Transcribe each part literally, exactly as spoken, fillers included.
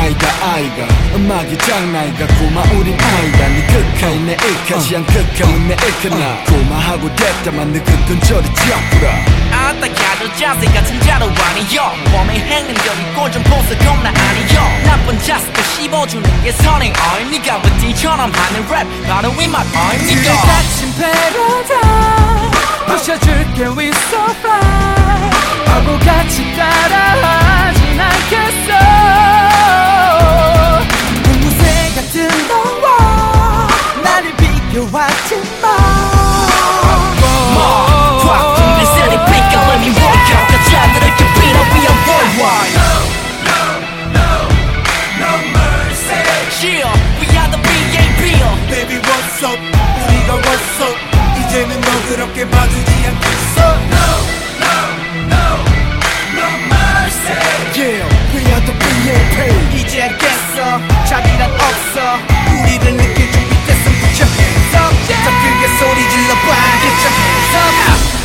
아이가 아이가 음악이 장난이가 고마 우린 아이다 네 극하이 내 일까지 한 극하면 내 일까나 고마하고 됐다만 너 그건 저리 지어부라 아따 가져 자세 같은 자도 아니여 봄에 행능적인 꼴좀 보스 겁나 아니여 나쁜 자식도 씹어주는 게 선행 어이 니가 왜 D처럼 하는 랩 바로 이 맛 어이 니가 그래 닥친 패러다임 부셔줄게 we so fly 바보같이 따라하진 않겠어 앵무새 같은 너와 나를 비교하지 마 Baby what's up 우리가 what's up 이제는 너 그렇게 봐주지 않겠어 No, no, no, no mercy Yeah, we are the 비 에이 피 이제 알겠어 자비란 없어 우리를 느낄 준비 됐어 Put your hands up 더 크게 소리 질러봐 Get your hands up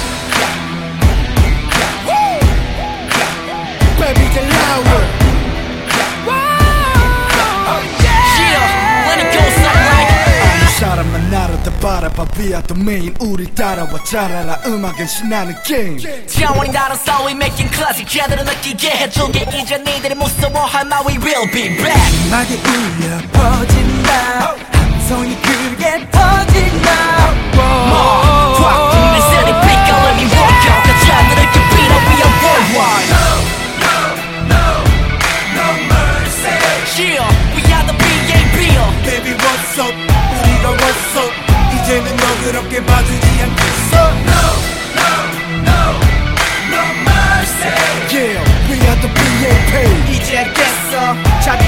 Baby get louder 사람만 나를 다 바라봐 We are the main 우릴 따라와 잘 알아 음악은 신나는 게임 차원이 다른 so we making classic 제대로 느끼게 해줄게 이제 니들이 무서워할 마 we will be back 음악이 울려 퍼진다 함성이 크게 터진다 뭐 확 내 소리 빛깔 let me walk out 가자 너를 beat up we are worldwide No, no, no, no mercy Yeah, we are the 비 에이 피 Baby what's up 우리가 what's up 이제는 너 그렇게 봐주지 않겠어 No, no, no, no mercy Yeah, we are the 비 에이 피 이제 알겠어